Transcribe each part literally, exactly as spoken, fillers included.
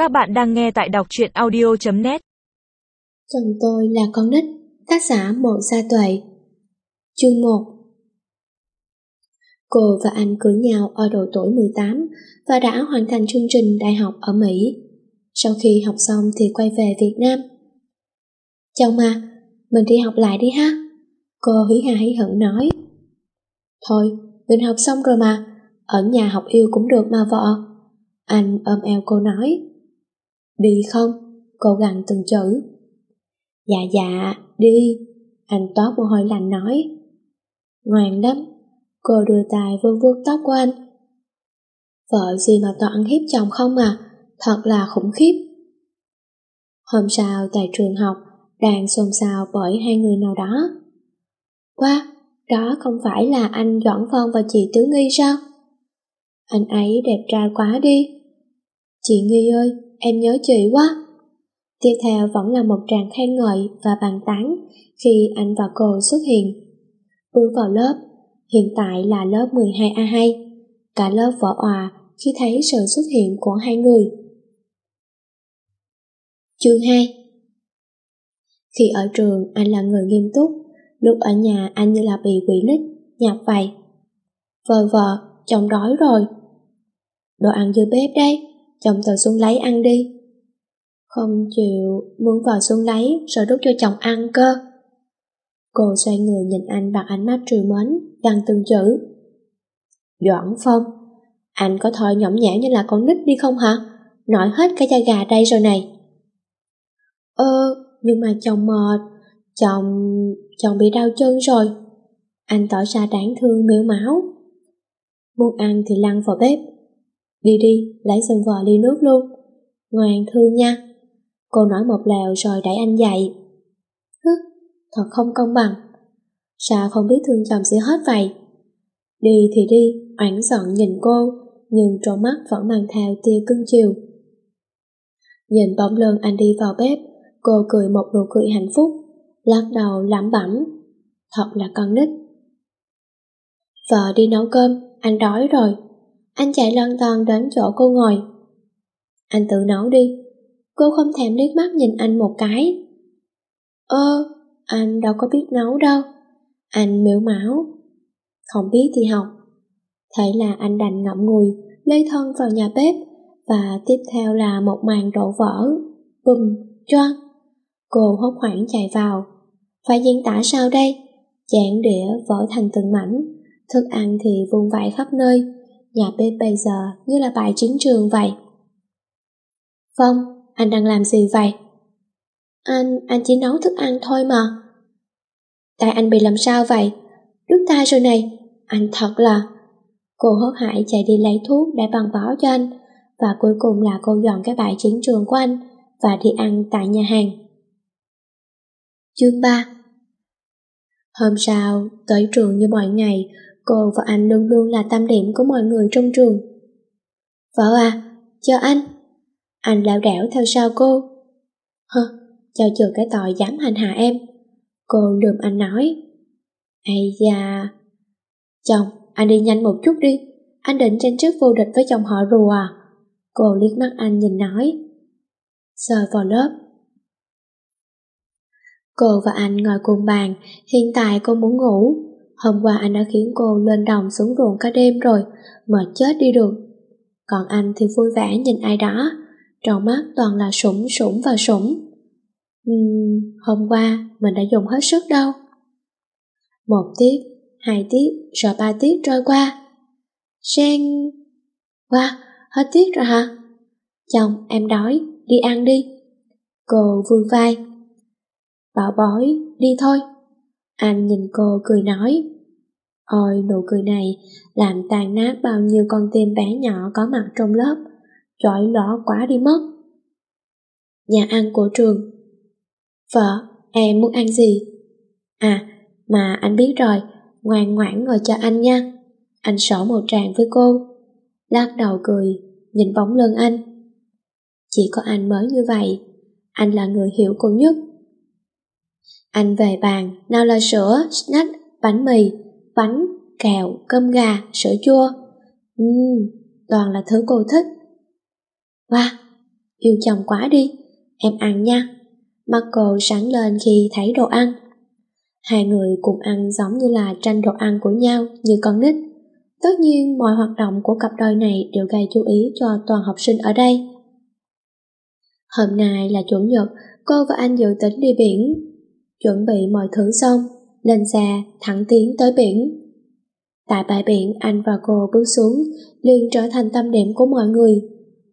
Các bạn đang nghe tại đọc truyện audio chấm net. Chồng tôi là con nít. Tác giả Mộ Gia Tuệ. Chương một. Cô và anh cưới nhau ở độ tuổi mười tám và đã hoàn thành chương trình đại học ở Mỹ. Sau khi học xong thì quay về Việt Nam. Chồng à, mình đi học lại đi ha. Cô hí ha hí hửng nói. Thôi, mình học xong rồi mà, ở nhà học yêu cũng được mà vợ. Anh ôm eo cô nói. Đi không? Cô gằn từng chữ. Dạ dạ, đi. Anh toát mồ hôi lạnh nói. Ngoan lắm. Cô đưa tay vuốt vuốt tóc của anh. Vợ gì mà toàn ăn hiếp chồng không à, thật là khủng khiếp. Hôm sau tại trường học đang xôn xao bởi hai người nào đó. Wow, đó không phải là anh Doãn Phong và chị Tứ Nghi sao? Anh ấy đẹp trai quá đi. Chị Nghi ơi, em nhớ chị quá. Tiếp theo vẫn là một tràng khen ngợi và bàn tán khi anh và cô xuất hiện. Bước vào lớp, hiện tại là lớp mười hai A hai. Cả lớp vỡ òa khi thấy sự xuất hiện của hai người. Chương hai. Khi ở trường, anh là người nghiêm túc. Lúc ở nhà anh như là bị quỷ nít, nhập vậy. Vợ vợ, chồng đói rồi. Đồ ăn dưới bếp đây, chồng tự xuống lấy ăn đi. Không chịu, muốn vào xuống lấy rồi đút cho chồng ăn cơ. Cô xoay người nhìn anh bằng ánh mắt trìu mến, gằn từng chữ. Doãn Phong, anh có thôi nhõng nhẽo như là con nít đi không hả? Nổi hết cả da gà đây rồi này. Ơ, nhưng mà chồng mệt, chồng... chồng bị đau chân rồi. Anh tỏ ra đáng thương mếu máo. Muốn ăn thì lăn vào bếp. Đi đi, lấy giùm vợ ly nước luôn. Ngoan thương nha. Cô nói một lèo rồi đẩy anh dậy. Hứ, thật không công bằng. Sao không biết thương chồng sẽ hết vậy? Đi thì đi, oản giận nhìn cô, nhưng trong mắt vẫn mang theo tia cưng chiều. Nhìn bóng lưng anh đi vào bếp, cô cười một nụ cười hạnh phúc, lắc đầu lẩm bẩm. Thật là con nít. Vợ đi nấu cơm, anh đói rồi. Anh chạy lon ton đến chỗ cô ngồi. Anh tự nấu đi. Cô không thèm liếc mắt nhìn anh một cái. Ơ, anh đâu có biết nấu đâu. Anh mếu máo. Không biết thì học. Thế là anh đành ngậm ngùi, lê thân vào nhà bếp, và tiếp theo là một màn đổ vỡ. Bùm, choang. Cô hốt hoảng chạy vào. Phải diễn tả sao đây? Chén đĩa vỡ thành từng mảnh, thức ăn thì vung vãi khắp nơi. Nhà bếp bây giờ như là bãi chiến trường vậy. Phong, anh đang làm gì vậy? Anh, anh chỉ nấu thức ăn thôi mà. Tại anh bị làm sao vậy? Đứt tay rồi này, anh thật là... Cô hớt hải chạy đi lấy thuốc để băng bó cho anh, và cuối cùng là cô dọn cái bãi chiến trường của anh và đi ăn tại nhà hàng. Chương ba. Hôm sau, tới trường như mọi ngày, cô và anh luôn luôn là tâm điểm của mọi người trong trường. Vợ à, chờ anh. Anh lảo đảo theo sau cô. Hơ, cho chừa cái tội dám hành hạ em. Cô lườm anh nói. Ây da... Chồng, anh đi nhanh một chút đi. Anh định tranh chức vô địch với chồng họ rùa à? Cô liếc mắt anh nhìn nói. Sờ vào lớp. Cô và anh ngồi cùng bàn. Hiện tại cô muốn ngủ. Hôm qua anh đã khiến cô lên đồng xuống ruộng cả đêm rồi, mệt chết đi được. Còn anh thì vui vẻ nhìn ai đó, trong mắt toàn là sủng sủng và sủng. Uhm, hôm qua mình đã dùng hết sức đâu. Một tiết, hai tiết, rồi ba tiết trôi qua. Sen... Wow, hết tiết rồi hả? Chồng, em đói, đi ăn đi. Cô vươn vai. Bảo bối, đi thôi. Anh nhìn cô cười nói. Ôi, nụ cười này làm tàn nát bao nhiêu con tim bé nhỏ có mặt trong lớp. Chói lóa quá đi mất. Nhà ăn của trường. Vợ, em muốn ăn gì? À, mà anh biết rồi, ngoan ngoãn ngồi cho anh nha. Anh sổ một tràng với cô. Lắc đầu cười, nhìn bóng lưng anh. Chỉ có anh mới như vậy. Anh là người hiểu cô nhất. Anh về bàn, nào là sữa, snack, bánh mì, bánh, kẹo, cơm gà, sữa chua. Uhm, toàn là thứ cô thích. Wow, Yêu chồng quá đi, em ăn nha. Mắt cô sáng lên khi thấy đồ ăn. Hai người cùng ăn giống như là tranh đồ ăn của nhau như con nít. Tất nhiên mọi hoạt động của cặp đôi này đều gây chú ý cho toàn học sinh ở đây. Hôm nay là chủ nhật, cô và anh dự tính đi biển. Chuẩn bị mọi thứ xong, lên xe thẳng tiến tới biển. Tại bãi biển, anh và cô bước xuống, liền trở thành tâm điểm của mọi người.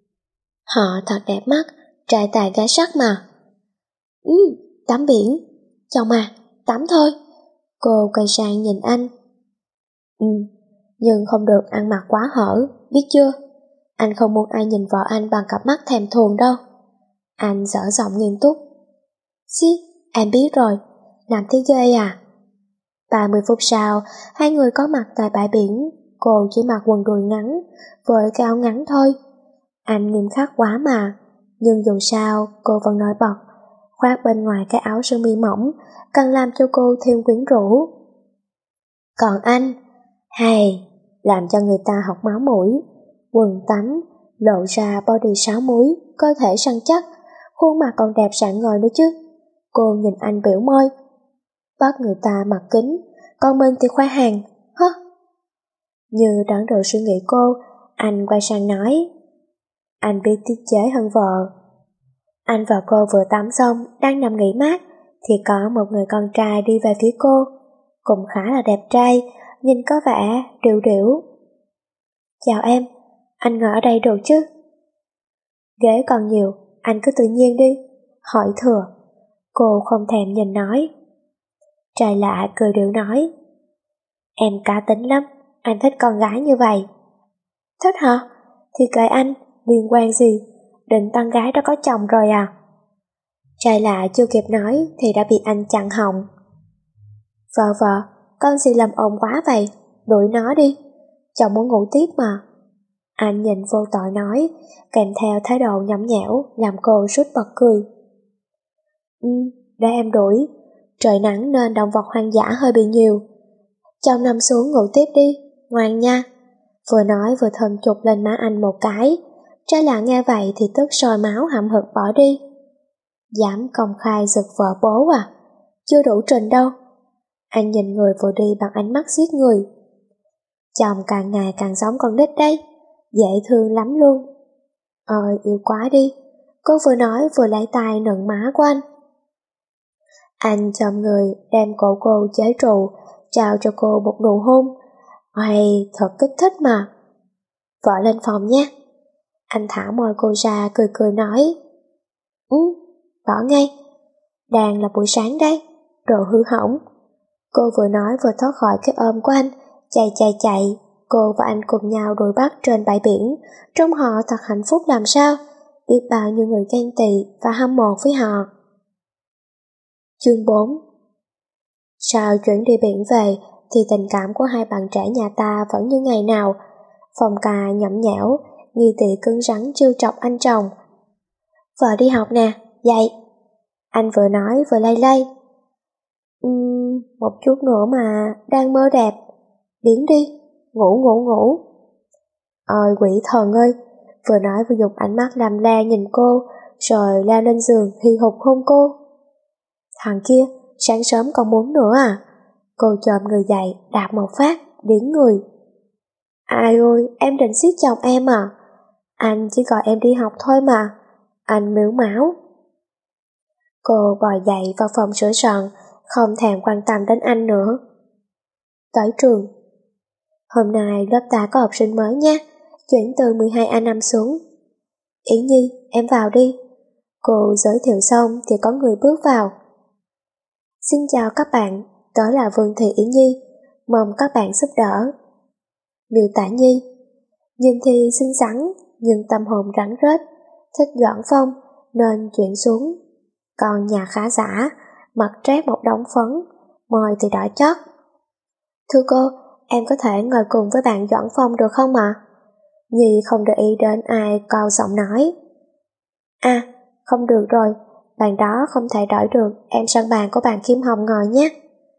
Họ thật đẹp mắt, trai tài gái sắc mà. Ừ, tắm biển. Chồng à, tắm thôi. Cô quay sang nhìn anh. Ừ, nhưng không được ăn mặc quá hở, biết chưa? Anh không muốn ai nhìn vợ anh bằng cặp mắt thèm thuồng đâu. Anh dở giọng nghiêm túc. Xí, em biết rồi, làm thế ghê à? ba mươi phút sau, hai người có mặt tại bãi biển. Cô chỉ mặc quần đùi ngắn, với cái áo ngắn thôi. Anh nghiêm khắc quá mà, nhưng dù sao cô vẫn nổi bật. Khoác bên ngoài cái áo sơ mi mỏng, càng làm cho cô thêm quyến rũ. Còn anh, hay, làm cho người ta học máu mũi. Quần tắm, lộ ra body sáu múi, cơ thể săn chắc, khuôn mặt còn đẹp rạng ngời nữa chứ. Cô nhìn anh biểu môi. Bắt người ta mặc kính, còn mình thì khoe hàng, hớ. Như đoán được suy nghĩ cô, anh quay sang nói. Anh biết tiết chế hơn vợ. Anh và cô vừa tắm xong, đang nằm nghỉ mát, thì có một người con trai đi về phía cô, cũng khá là đẹp trai, nhìn có vẻ điệu điệu. Chào em, anh ngồi ở đây được chứ? Ghế còn nhiều, anh cứ tự nhiên đi. Hỏi thừa. Cô không thèm nhìn nói. Trai lạ cười điệu nói. Em cá tính lắm, anh thích con gái như vậy. Thích hả? Thì kệ anh, liên quan gì? Định con gái đã có chồng rồi à? Trai lạ chưa kịp nói thì đã bị anh chặn họng. Vợ vợ, con gì làm ồn quá vậy? Đuổi nó đi, chồng muốn ngủ tiếp mà. Anh nhìn vô tội nói, kèm theo thái độ nhõng nhẽo làm cô sút bật cười. Ừ, để em đuổi. Trời nắng nên động vật hoang dã hơi bị nhiều. Chồng nằm xuống ngủ tiếp đi, ngoan nha. Vừa nói vừa thơm chụp lên má anh một cái. Trai lạ nghe vậy thì tức sôi máu hậm hực bỏ đi. Dám công khai giật vợ bố à? Chưa đủ trình đâu. Anh nhìn người vừa đi bằng ánh mắt giết người. Chồng càng ngày càng giống con nít đấy, dễ thương lắm luôn. Ôi yêu quá đi. Cô vừa nói vừa lấy tay nựng má của anh. Anh chồm người đem cổ cô chế trụ, trao cho cô một nụ hôn. Ôi thật kích thích mà. Vợ lên phòng nhé. Anh thả môi cô ra cười cười nói. Ừ, bỏ ngay. Đang là buổi sáng đấy, đồ hư hỏng. Cô vừa nói vừa thoát khỏi cái ôm của anh, chạy chạy chạy. Cô và anh cùng nhau đuổi bắt trên bãi biển, trông họ thật hạnh phúc làm sao, biết bao nhiêu người ghen tị và hâm mộ với họ. Chương bốn. Sau chuyến đi biển về thì tình cảm của hai bạn trẻ nhà ta vẫn như ngày nào. Phong Ca nhõng nhẽo, Nghi Tị cứng rắn trêu chọc anh chồng. Vợ đi học nè, dậy. Anh vừa nói vừa lay lay. Uhm, một chút nữa mà, đang mơ đẹp. Biến đi, ngủ ngủ ngủ. Ôi quỷ thần ơi, vừa nói vừa dùng ánh mắt làm le nhìn cô, rồi leo lên giường hi hục hôn cô. Thằng kia, sáng sớm còn muốn nữa à? Cô chồm người dậy, đạp một phát, điếng người. Ai ơi, em định giết chồng em à? Anh chỉ gọi em đi học thôi mà. Anh miếu máu. Cô bò dậy vào phòng sửa soạn, không thèm quan tâm đến anh nữa. Tới trường. Hôm nay lớp ta có học sinh mới nha, chuyển từ mười hai A năm xuống. Yến Nhi, em vào đi. Cô giới thiệu xong thì có người bước vào. Xin chào các bạn, đó là Vương Thị Yến Nhi, mong các bạn giúp đỡ. Miêu Tả Nhi. Nhìn thì xinh xắn, nhưng tâm hồn rắn rết, thích Doãn Phong nên chuyển xuống. Còn nhà khá giả, mặt trét một đống phấn, môi thì đỏ chót. Thưa cô, em có thể ngồi cùng với bạn Doãn Phong được không ạ? Nhi không để ý đến ai cao giọng nói. À, không được rồi, bạn đó không thể đổi được, em sang bàn của bạn Kim Hồng ngồi nhé.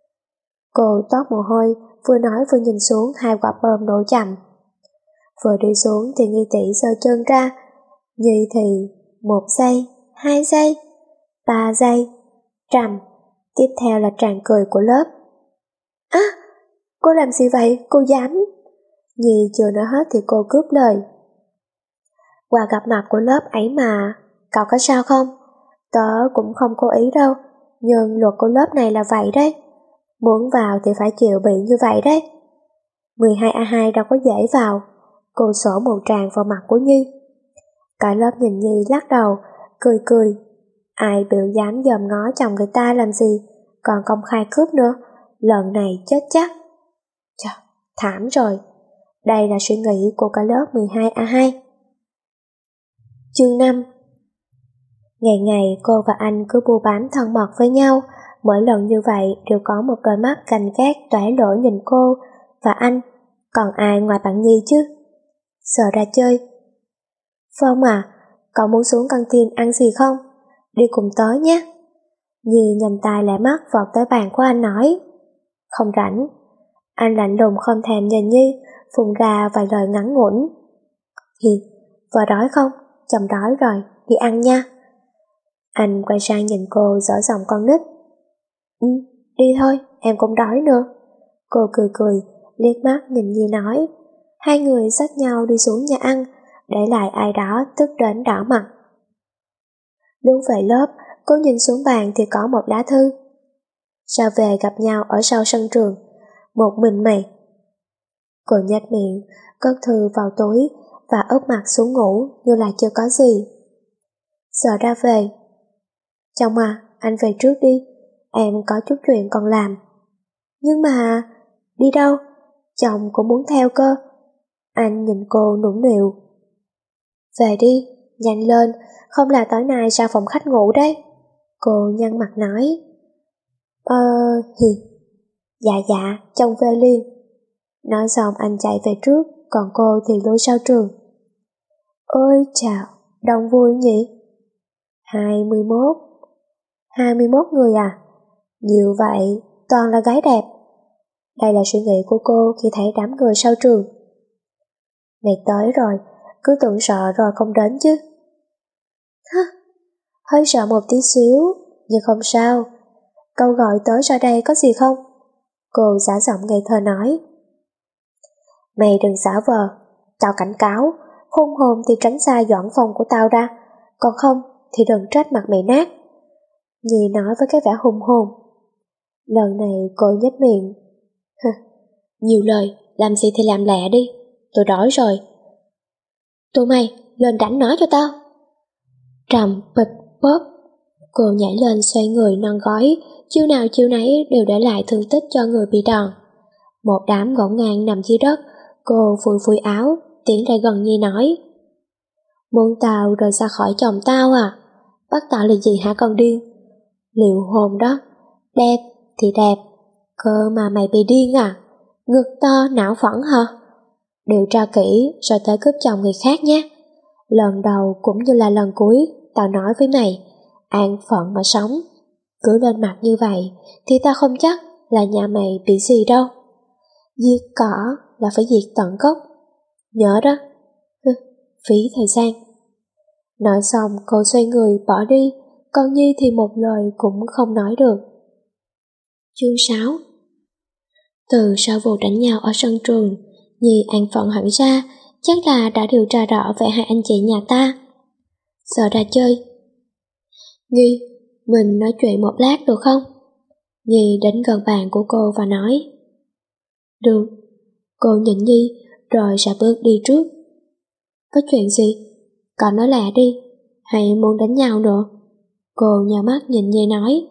Cô toát mồ hôi, vừa nói vừa nhìn xuống hai quả bơm nổ chậm. Vừa đi xuống thì Nghi Tỷ giơ chân ra, Nhi thì một giây, hai giây, ba giây, trầm. Tiếp theo là tràng cười của lớp. Á, à, cô làm gì vậy, cô dám? Nhi chưa nói hết thì cô cướp lời. Qua gặp mặt của lớp ấy mà, cậu có sao không? Tớ cũng không cố ý đâu, nhưng luật của lớp này là vậy đấy. Muốn vào thì phải chịu bị như vậy đấy. mười hai A hai đâu có dễ vào. Cô sổ một tràng vào mặt của Nhi. Cả lớp nhìn Nhi lắc đầu, cười cười. Ai biểu dám dòm ngó chồng người ta làm gì, còn công khai cướp nữa. Lần này chết chắc. Chà, thảm rồi. Đây là suy nghĩ của cả lớp mười hai A hai. Chương năm. Ngày ngày cô và anh cứ bu bám thân mật với nhau. Mỗi lần như vậy đều có một đôi mắt canh gác toả lỗ nhìn cô và anh. Còn ai ngoài bạn Nhi chứ? Sợ ra chơi. Phong à, cậu muốn xuống căng tin ăn gì không? Đi cùng tớ nhé. Nhi nhanh tay lẹ mắt vọt tới bàn của anh nói. Không rảnh. Anh lạnh lùng không thèm nhìn Nhi, phun ra vài lời ngắn ngủn. Hi, vợ đói không? Chồng đói rồi, đi ăn nha. Anh quay sang nhìn cô dở giọng con nít. Ừ, đi thôi, em cũng đói nữa. Cô cười cười, liếc mắt nhìn Nhi nói. Hai người xách nhau đi xuống nhà ăn, để lại ai đó tức đến đỏ mặt. Lúc về lớp, cô nhìn xuống bàn thì có một lá thư. Sao về gặp nhau ở sau sân trường, một mình mày? Cô nhếch miệng, cất thư vào túi và úp mặt xuống ngủ như là chưa có gì. Sợ ra về. Chồng à, anh về trước đi, em có chút chuyện còn làm. Nhưng mà, đi đâu? Chồng cũng muốn theo cơ. Anh nhìn cô nũng nịu. Về đi, nhanh lên, không là tối nay ra phòng khách ngủ đấy. Cô nhăn mặt nói. Ờ, hì. Dạ dạ, chồng về liền. Nói xong anh chạy về trước, còn cô thì lùi sau trường. Ôi chào, đông vui nhỉ? Hai mươi mốt. Hai mươi mốt người à? Nhiều vậy, toàn là gái đẹp. Đây là suy nghĩ của cô khi thấy đám người sau trường. Này tới rồi, cứ tưởng sợ rồi không đến chứ. Hả? Hơi sợ một tí xíu, nhưng không sao. Câu gọi tới ra đây có gì không? Cô giả giọng ngây thơ nói. Mày đừng giả vờ, tao cảnh cáo, hôn hồn thì tránh xa dọn phòng của tao ra, còn không thì đừng trách mặt mày nát. Nhi nói với cái vẻ hung hồn. Lần này cô nhếch miệng. Hừ, nhiều lời, làm gì thì làm lẹ đi, tôi đói rồi. Tụi mày, lên đánh nó cho tao. Trầm, bịch, bóp. Cô nhảy lên xoay người non gói, chiêu nào chiêu nấy đều để lại thương tích cho người bị đòn. Một đám ngổn ngang nằm dưới đất, cô phủi phủi áo, tiến lại gần Nhi nói. Muốn tao rời xa khỏi chồng tao à? Bắt tao là gì hả con điên? Liệu hồn đó, đẹp thì đẹp, cơ mà mày bị điên à? Ngực to não phẫn hả? Điều tra kỹ rồi tới cướp chồng người khác nhé. Lần đầu cũng như là lần cuối, tao nói với mày, an phận mà sống. Cứ lên mặt như vậy thì tao không chắc là nhà mày bị gì đâu. Diệt cỏ là phải diệt tận gốc. Nhớ đó. Hừ, phí thời gian. Nói xong cô xoay người bỏ đi, còn Nhi thì một lời cũng không nói được. Chương sáu. Từ sau vụ đánh nhau ở sân trường, Nhi an phận hẳn ra, chắc là đã điều tra rõ về hai anh chị nhà ta. Sợ ra chơi. Nhi, mình nói chuyện một lát được không? Nhi đến gần bàn của cô và nói. Được. Cô nhìn Nhi rồi sẽ bước đi trước. Có chuyện gì? Cậu nói lẹ đi, hay muốn đánh nhau nữa? Cô nhào mắt nhìn Nhi nói.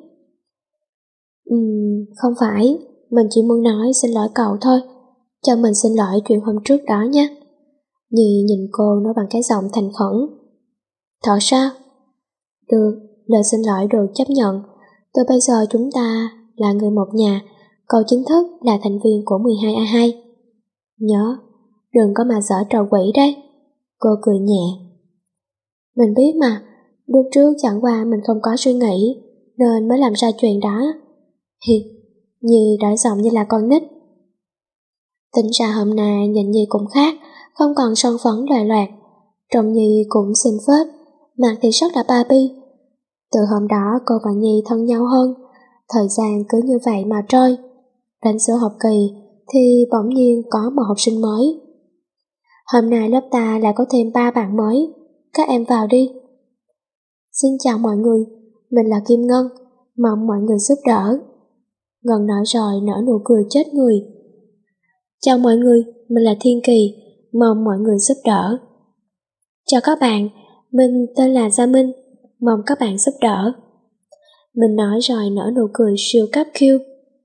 Ừm, không phải, mình chỉ muốn nói xin lỗi cậu thôi. Cho mình xin lỗi chuyện hôm trước đó nhé. Nhi nhìn cô nói bằng cái giọng thành khẩn. Thật sao? Được, lời xin lỗi được chấp nhận. Từ bây giờ chúng ta là người một nhà, cậu chính thức là thành viên của mười hai A hai. Nhớ, đừng có mà giở trò quỷ đấy. Cô cười nhẹ. Mình biết mà, lúc trước chẳng qua mình không có suy nghĩ, nên mới làm ra chuyện đó. Hi, Nhi đổi giọng như là con nít. Tính ra hôm nay nhìn Nhi cũng khác, không còn son phấn loài loạt. Trông Nhi cũng xinh phết, mặt thì rất là Barbie. Từ hôm đó cô và Nhi thân nhau hơn, thời gian cứ như vậy mà trôi. Đến giữa học kỳ thì bỗng nhiên có một học sinh mới. Hôm nay lớp ta lại có thêm ba bạn mới, các em vào đi. Xin chào mọi người, mình là Kim Ngân, mong mọi người giúp đỡ. Ngân nói rồi nở nụ cười chết người. Chào mọi người, mình là Thiên Kỳ, mong mọi người giúp đỡ. Chào các bạn, mình tên là Gia Minh, mong các bạn giúp đỡ. Mình nói rồi nở nụ cười siêu cấp cute.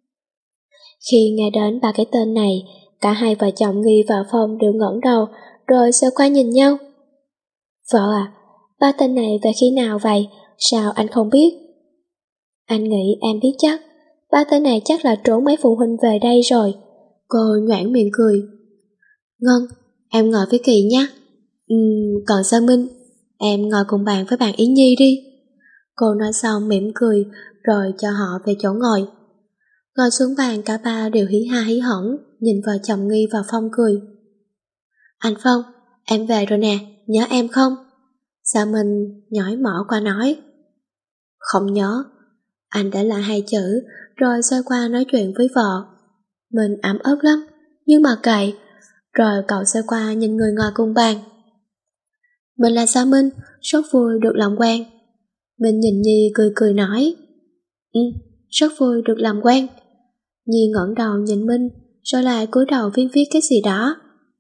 Khi nghe đến ba cái tên này, cả hai vợ chồng Nghi và Phong đều ngẩng đầu rồi xoay qua nhìn nhau. Vợ à, ba tên này về khi nào vậy, sao anh không biết? Anh nghĩ em biết chắc, ba tên này chắc là trốn mấy phụ huynh về đây rồi. Cô nhoẻn miệng cười. Ngân, em ngồi với Kỳ nhé. Uhm, còn Gia Minh, em ngồi cùng bàn với bạn Yến Nhi đi. Cô nói xong mỉm cười rồi cho họ về chỗ ngồi. Ngồi xuống bàn cả ba đều hí ha hí hỏng, nhìn vợ chồng Nghi và Phong cười. Anh Phong, em về rồi nè, nhớ em không? Gia Minh nhói mỏ qua nói. Không nhớ. Anh để lại hai chữ rồi xoay qua nói chuyện với vợ. Mình ấm ức lắm, nhưng mà kệ. Rồi cậu xoay qua nhìn người ngồi cùng bàn. Mình là Gia Minh, rất vui được làm quen. Mình nhìn Nhi cười cười nói. Ừ, rất vui được làm quen. Nhi ngẩng đầu nhìn Minh, rồi lại cúi đầu viết viết cái gì đó.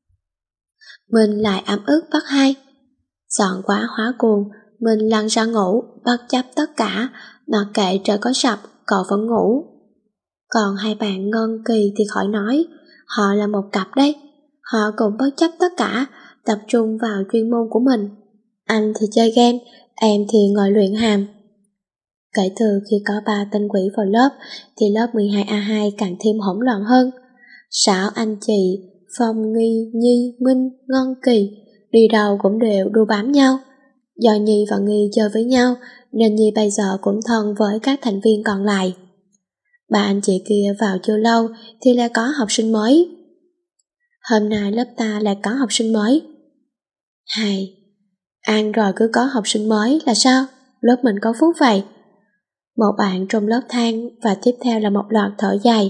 Mình lại ấm ức bắt hai. Giận quá hóa cuồng, mình lăn ra ngủ, bất chấp tất cả, mặc kệ trời có sập, cậu vẫn ngủ. Còn hai bạn Ngân Kỳ thì khỏi nói, họ là một cặp đấy. Họ cũng bất chấp tất cả, tập trung vào chuyên môn của mình. Anh thì chơi game, em thì ngồi luyện hàm. Kể từ khi có ba tên quỷ vào lớp, thì lớp mười hai A hai càng thêm hỗn loạn hơn. Sáu anh chị, Phong, Nghi, Nhi, Minh, Ngân, Kỳ, đi đâu cũng đều đu bám nhau. Do Nhi và Nghi chơi với nhau, nên Nhi bây giờ cũng thân với các thành viên còn lại. Ba anh chị kia vào chưa lâu thì lại có học sinh mới. Hôm nay lớp ta lại có học sinh mới. Hay, ăn rồi cứ có học sinh mới là sao? Lớp mình có phúc vậy. Một bạn trong lớp than và tiếp theo là một loạt thở dài.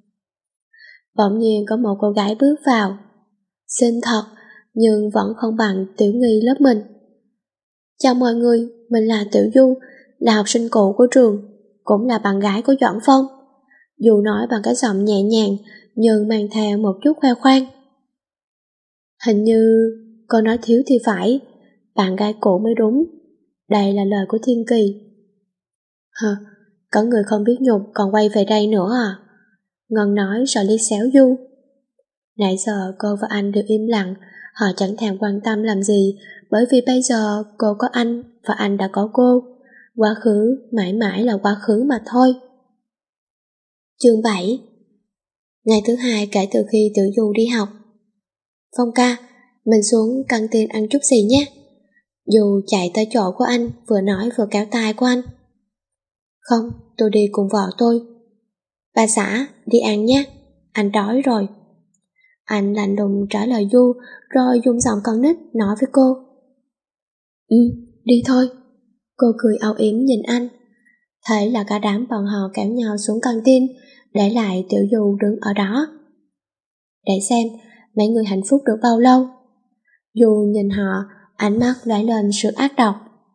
Bỗng nhiên có một cô gái bước vào. Xinh thật, nhưng vẫn không bằng Tiểu Nghi lớp mình. Chào mọi người, mình là Tiểu Du, là học sinh cũ của trường, cũng là bạn gái của Doãn Phong. Dù nói bằng cái giọng nhẹ nhàng, nhưng mang theo một chút khoe khoang. Hình như cô nói thiếu thì phải, bạn gái cũ mới đúng. Đây là lời của Thiên Kỳ. Hờ, có người không biết nhục còn quay về đây nữa à? Ngân nói rồi liếc xéo Du. Nãy giờ cô và anh đều im lặng, họ chẳng thèm quan tâm làm gì, bởi vì bây giờ cô có anh và anh đã có cô. Quá khứ mãi mãi là quá khứ mà thôi. Chương bảy. Ngày thứ hai kể từ khi Tiểu Du đi học. Phong ca, mình xuống căng tin ăn chút gì nhé. Du chạy tới chỗ của anh, vừa nói vừa kéo tay của anh. Không, tôi đi cùng vợ tôi. Bà xã, đi ăn nhé, anh đói rồi. Anh lạnh lùng trả lời Du, rồi dùng giọng con nít nói với cô. Ừ, đi thôi. Cô cười âu yếm nhìn anh. Thế là cả đám bọn họ kéo nhau xuống căng tin, để lại Tiểu Du đứng ở đó. Để xem mấy người hạnh phúc được bao lâu. Du nhìn họ, ánh mắt lóe lên sự ác độc.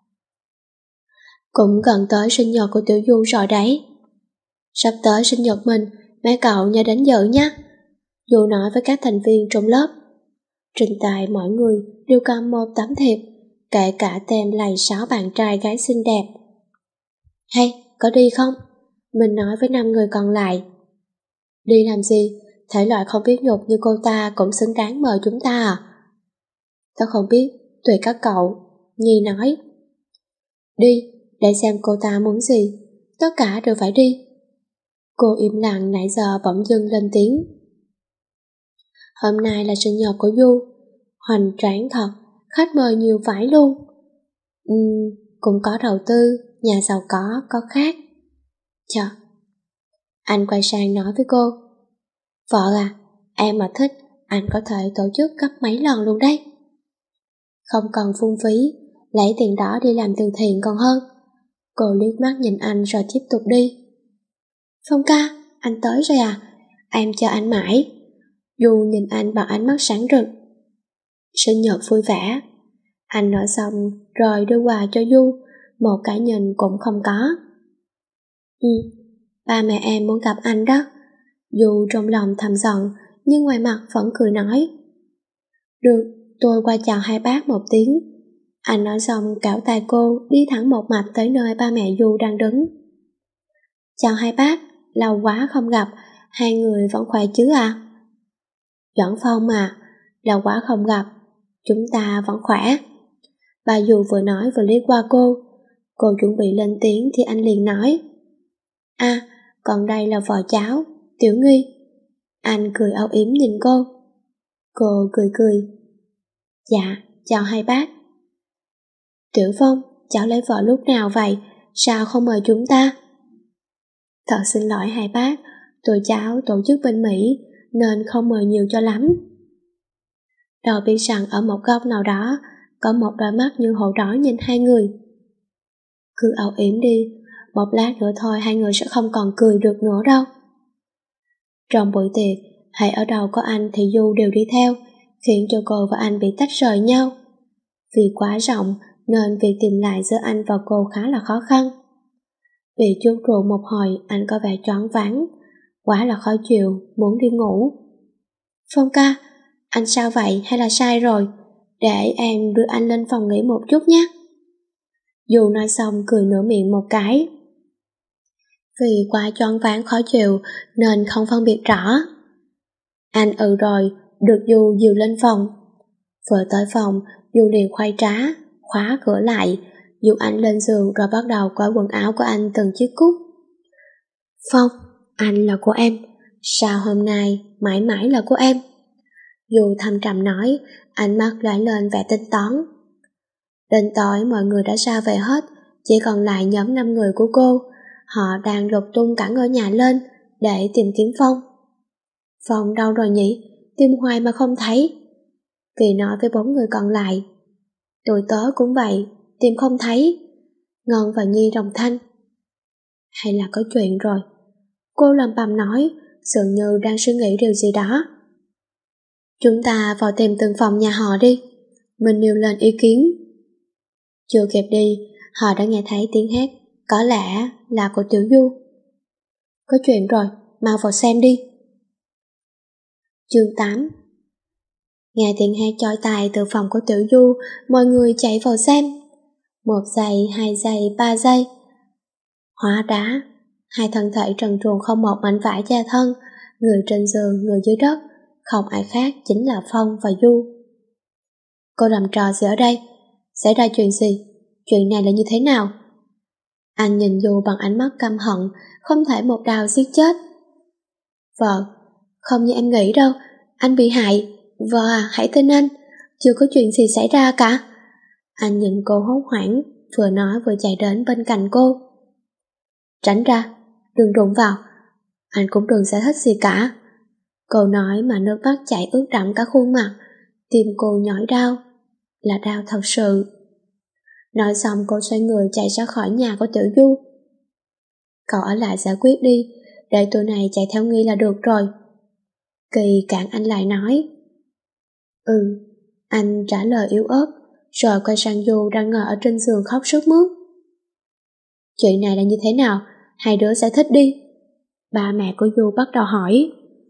Cũng gần tới sinh nhật của Tiểu Du rồi đấy. Sắp tới sinh nhật mình, mấy cậu nhớ đến dự nhé. Du nói với các thành viên trong lớp. Trên tay mọi người đều cầm một tấm thiệp, kể cả tem lầy sáu bạn trai gái xinh đẹp. Hay, có đi không? Mình nói với năm người còn lại. Đi làm gì? Thể loại không biết nhục như cô ta cũng xứng đáng mời chúng ta à? Tao không biết, tùy các cậu. Nhi nói. Đi, để xem cô ta muốn gì. Tất cả đều phải đi. Cô im lặng nãy giờ bỗng dưng lên tiếng. Hôm nay là sinh nhật của Du. Hoành tráng thật, khách mời nhiều vãi luôn. Uhm, cũng có đầu tư, nhà giàu có, có khác. Chờ. Anh quay sang nói với cô. Vợ à, em mà thích, anh có thể tổ chức gấp mấy lần luôn đấy. Không cần phung phí, lấy tiền đó đi làm từ thiện còn hơn. Cô liếc mắt nhìn anh rồi tiếp tục đi. Phong ca, anh tới rồi à? Em chờ anh mãi. Du nhìn anh bằng ánh mắt sáng rực. Sinh nhật vui vẻ. Anh nói xong rồi đưa quà cho Du, một cái nhìn cũng không có. Ừ, ba mẹ em muốn gặp anh đó. Du trong lòng thầm giận, nhưng ngoài mặt vẫn cười nói. Được, tôi qua chào hai bác một tiếng. Anh nói xong cảo tay cô đi thẳng một mạch tới nơi ba mẹ Du đang đứng. Chào hai bác, lâu quá không gặp, hai người vẫn khỏe chứ à? Doãn Phong mà, lâu quá không gặp, chúng ta vẫn khỏe. Bà Du vừa nói vừa liếc qua cô. Cô chuẩn bị lên tiếng thì anh liền nói. À, còn đây là vợ cháu, Tiểu Nghi. Anh cười âu yếm nhìn cô. Cô cười cười. Dạ, chào hai bác. Tiểu Phong, cháu lấy vợ lúc nào vậy? Sao không mời chúng ta? Thật xin lỗi hai bác, tụi cháu tổ chức bên Mỹ nên không mời nhiều cho lắm. Đâu biết rằng ở một góc nào đó có một đôi mắt như hổ đói nhìn hai người. Cứ âu yếm đi, một lát nữa thôi hai người sẽ không còn cười được nữa đâu. Trong buổi tiệc, hãy ở đâu có anh thì Du đều đi theo, khiến cho cô và anh bị tách rời nhau. Vì quá rộng nên việc tìm lại giữa anh và cô khá là khó khăn. Bị chuốt rượu một hồi anh có vẻ choáng váng, quá là khó chịu, muốn đi ngủ. Phong ca, anh sao vậy hay là sai rồi? Để em đưa anh lên phòng nghỉ một chút nhé. Du nói xong cười nửa miệng một cái. Vì quá choáng váng khó chịu nên không phân biệt rõ. Anh ừ rồi, được Du dìu lên phòng. Vừa tới phòng, Du liền khoái trá, khóa cửa lại, dụ anh lên giường rồi bắt đầu cởi quần áo của anh từng chiếc cúc. Phong, anh là của em, sao hôm nay mãi mãi là của em? Du thâm trầm nói, ánh mắt lóe lên vẻ tính toán. Đến tối mọi người đã ra về hết, chỉ còn lại nhóm năm người của cô. Họ đang lục tung cả ngôi nhà lên để tìm kiếm Phong. Phong đâu rồi nhỉ? Tìm hoài mà không thấy. Kỳ nói với bốn người còn lại. Tụi tớ cũng vậy, tìm không thấy. Ngân và Nhi đồng thanh. Hay là có chuyện rồi? Cô lẩm bẩm nói, dường như đang suy nghĩ điều gì đó. Chúng ta vào tìm từng phòng nhà họ đi. Mình nêu lên ý kiến. Chưa kịp đi, họ đã nghe thấy tiếng hét, có lẽ là của Tiểu Du. Có chuyện rồi, mau vào xem đi. Chương tám. Nghe tiếng hét chói tai từ phòng của Tiểu Du, mọi người chạy vào xem. Một giây, hai giây, ba giây. Hóa đá, hai thân thể trần truồng không một mảnh vải che thân, người trên giường, người dưới đất, không ai khác chính là Phong và Du. Cô làm trò gì ở đây? Xảy ra chuyện gì? Chuyện này là như thế nào? Anh nhìn Du bằng ánh mắt căm hận, không thể một đao giết chết. Vợ, không như em nghĩ đâu, anh bị hại. Vợ à, hãy tin anh, chưa có chuyện gì xảy ra cả. Anh nhìn cô hốt hoảng, vừa nói vừa chạy đến bên cạnh cô. Tránh ra, đừng đụng vào, anh cũng đừng giải thích gì cả. Cô nói mà nước mắt chảy ướt đẫm cả khuôn mặt, tim cô nhói đau, là đau thật sự. Nói xong cô xoay người chạy ra khỏi nhà của Tiểu Du. Cậu ở lại giải quyết đi, để tụi này chạy theo Nghi là được rồi. Kỳ cản anh lại nói. Ừ, anh trả lời yếu ớt, rồi quay sang Du đang ngồi ở trên giường khóc sướt mướt. Chuyện này là như thế nào? Hai đứa giải thích đi. Ba mẹ của Du bắt đầu hỏi.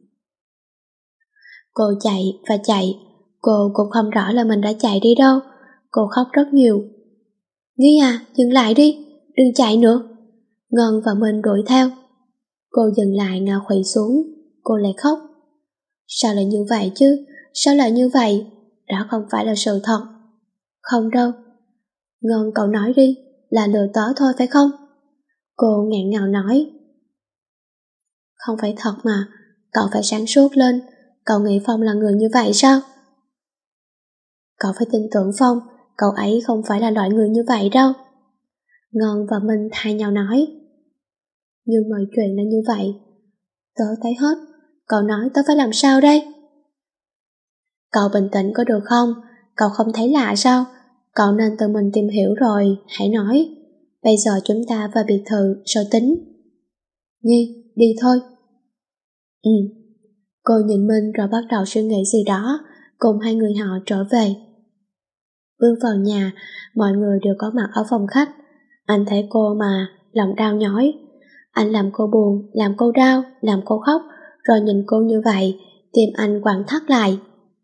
Cô chạy và chạy, cô cũng không rõ là mình đã chạy đi đâu. Cô khóc rất nhiều. Nghi à, dừng lại đi, đừng chạy nữa. Ngân và Minh đuổi theo. Cô dừng lại ngã khuỵu xuống, cô lại khóc. Sao lại như vậy chứ? Sao lại như vậy? Đó không phải là sự thật. Không đâu. Ngân, cậu nói đi, là lừa tớ thôi phải không? Cô nghẹn ngào nói. Không phải thật mà, cậu phải sáng suốt lên. Cậu nghĩ Phong là người như vậy sao? Cậu phải tin tưởng Phong, cậu ấy không phải là loại người như vậy đâu. Ngân và Minh thay nhau nói. Nhưng mọi chuyện là như vậy. Tớ thấy hết, cậu nói tớ phải làm sao đây? Cậu bình tĩnh có được không? Cậu không thấy lạ sao? Cậu nên tự mình tìm hiểu rồi, hãy nói. Bây giờ chúng ta về biệt thự rồi tính. Nhi, đi thôi. Ừ. Cô nhìn Minh rồi bắt đầu suy nghĩ gì đó, cùng hai người họ trở về. Bước vào nhà, mọi người đều có mặt ở phòng khách. Anh thấy cô mà, lòng đau nhói. Anh làm cô buồn, làm cô đau, làm cô khóc, rồi nhìn cô như vậy, tim anh quặn thắt lại.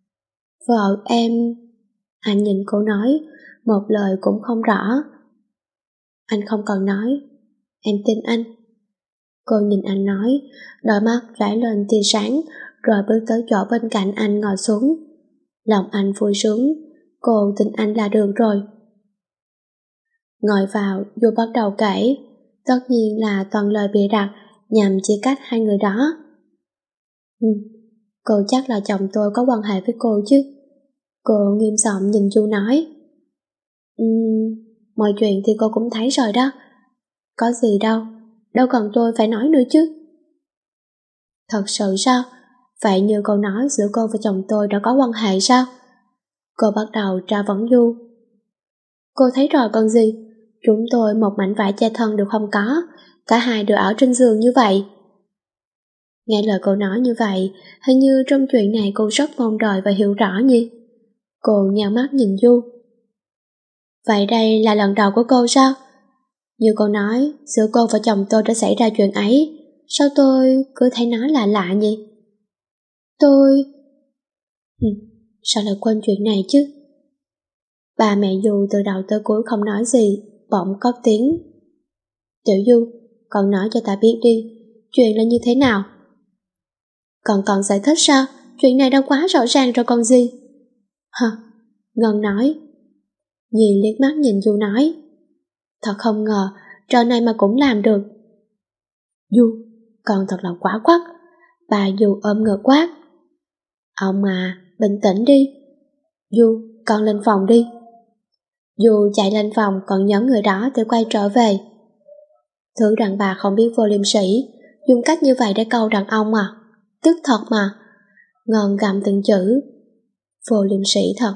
Vợ em... Anh nhìn cô nói, một lời cũng không rõ. Anh không cần nói, em tin anh. Cô nhìn anh nói, đôi mắt rải lên tia sáng, rồi bước tới chỗ bên cạnh anh ngồi xuống. Lòng anh vui sướng, cô tin anh là được rồi. Ngồi vào, Du bắt đầu kể, tất nhiên là toàn lời bịa đặt nhằm chia cách hai người đó. Ừ, cô chắc là chồng tôi có quan hệ với cô chứ. Cô nghiêm giọng nhìn Du nói. Ừ, mọi chuyện thì cô cũng thấy rồi đó. Có gì đâu, đâu cần tôi phải nói nữa chứ. Thật sự sao? Vậy như cô nói giữa cô và chồng tôi đã có quan hệ sao? Cô bắt đầu tra vấn Du. Cô thấy rồi còn gì, chúng tôi một mảnh vải che thân đều không có, cả hai đều ở trên giường như vậy. Nghe lời cô nói như vậy, hình như trong chuyện này cô rất mong đợi và hiểu rõ nhỉ. Cô nhào mắt nhìn Du. Vậy đây là lần đầu của cô sao? Như cô nói, giữa cô và chồng tôi đã xảy ra chuyện ấy, sao tôi cứ thấy nó lạ lạ nhỉ? Tôi... Ừ, sao lại quên chuyện này chứ? Bà mẹ Du từ đầu tới cuối không nói gì, bỗng cất tiếng. Tiểu Du, con nói cho ta biết đi, chuyện là như thế nào? Còn còn giải thích sao? Chuyện này đã quá rõ ràng rồi còn gì? Hả? Ngân nói. Nhi liếc mắt nhìn Du nói. Thật không ngờ, trò này mà cũng làm được. Du, con thật là quả quắc. Bà Du ôm ngực quát. Ông à, bình tĩnh đi. Du, con lên phòng đi. Du chạy lên phòng, còn nhóm người đó thì quay trở về. Thứ đàn bà không biết vô liêm sỉ, dùng cách như vậy để câu đàn ông à? Tức thật mà. Ngân gặm từng chữ. Vô liêm sỉ thật.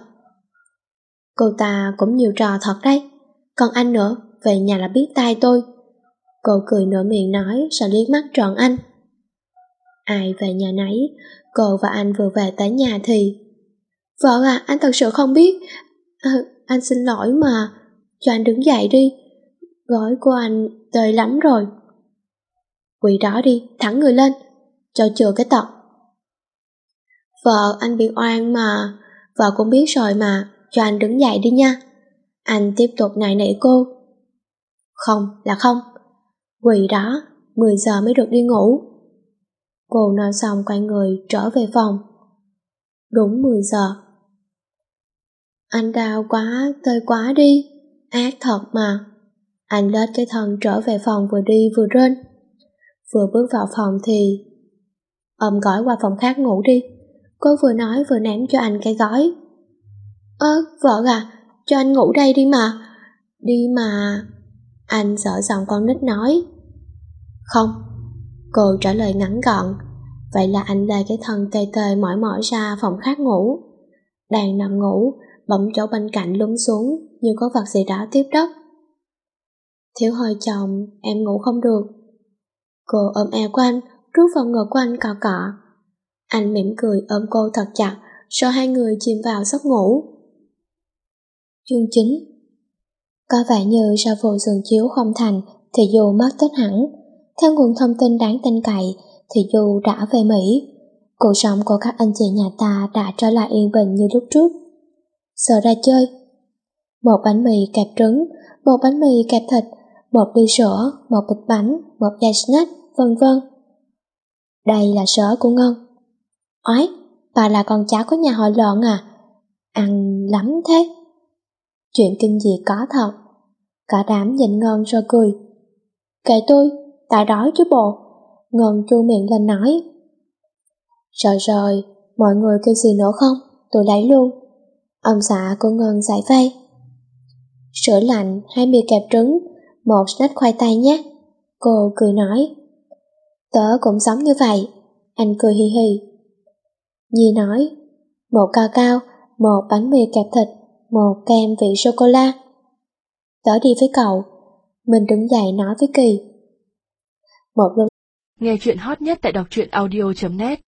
Cô ta cũng nhiều trò thật đấy. Còn anh nữa, về nhà là biết tay tôi. Cô cười nửa miệng nói, rồi liếc mắt trọn anh. Ai về nhà nấy, cô và anh vừa về tới nhà thì... Vợ à, anh thật sự không biết. À, anh xin lỗi mà. Cho anh đứng dậy đi. Gối của anh tơi lắm rồi. Quỳ đó đi, thẳng người lên, cho chừa cái tật. Vợ, anh bị oan mà. Vợ cũng biết rồi mà, cho anh đứng dậy đi nha. Anh tiếp tục nài nỉ cô. Không là không. Quỳ đó, mười giờ mới được đi ngủ. Cô nói xong quay người trở về phòng. Đúng mười giờ. Anh đau quá, tơi quá đi. Ác thật mà. Anh lết cái thân trở về phòng vừa đi vừa rên. Vừa bước vào phòng thì... Ôm gói qua phòng khác ngủ đi. Cô vừa nói vừa ném cho anh cái gói. Ơ, vợ à, cho anh ngủ đây đi mà. Đi mà. Anh dở giọng con nít nói. Không. Cô trả lời ngắn gọn. Vậy là anh lê cái thân tê tê mỏi mỏi ra phòng khác ngủ. Đang nằm ngủ, bỗng chỗ bên cạnh lún xuống như có vật gì đó tiếp đất. Thiếu hơi chồng, em ngủ không được. Cô ôm eo của anh, rút vào ngực của anh cọ cọ. Anh mỉm cười ôm cô thật chặt, rồi hai người chìm vào giấc ngủ. Chương chín. Có vẻ như sau vụ giường chiếu không thành thì Du mất tích hẳn. Theo nguồn thông tin đáng tin cậy thì Du đã về Mỹ. Cuộc sống của các anh chị nhà ta đã trở lại yên bình như lúc trước. Sợ ra chơi. Một bánh mì kẹp trứng, một bánh mì kẹp thịt, một ly sữa, một bịch bánh, một dây snack, vân vân. Đây là sữa của Ngân. Oái, bà là con cháu của nhà họ Lợn à? Ăn lắm thế. Chuyện kinh dị có thật. Cả đám nhìn Ngân rồi cười. Kệ tôi, tại đói chứ bộ. Ngân chu miệng lên nói. Rồi rồi, mọi người kêu gì nữa không? Tôi lấy luôn. Ông xã của Ngân giải vây. Sữa lạnh, hai mì kẹp trứng, một snack khoai tây nhé. Cô cười nói. Tớ cũng sống như vậy. Anh cười hi hi. Nhi nói. Một cao cao, một bánh mì kẹp thịt, một kem vị sô-cô-la. Tớ đi với cậu. Mình đứng dậy nói với Kỳ. Một lúc. Nghe chuyện hot nhất tại đọc truyện audio chấm net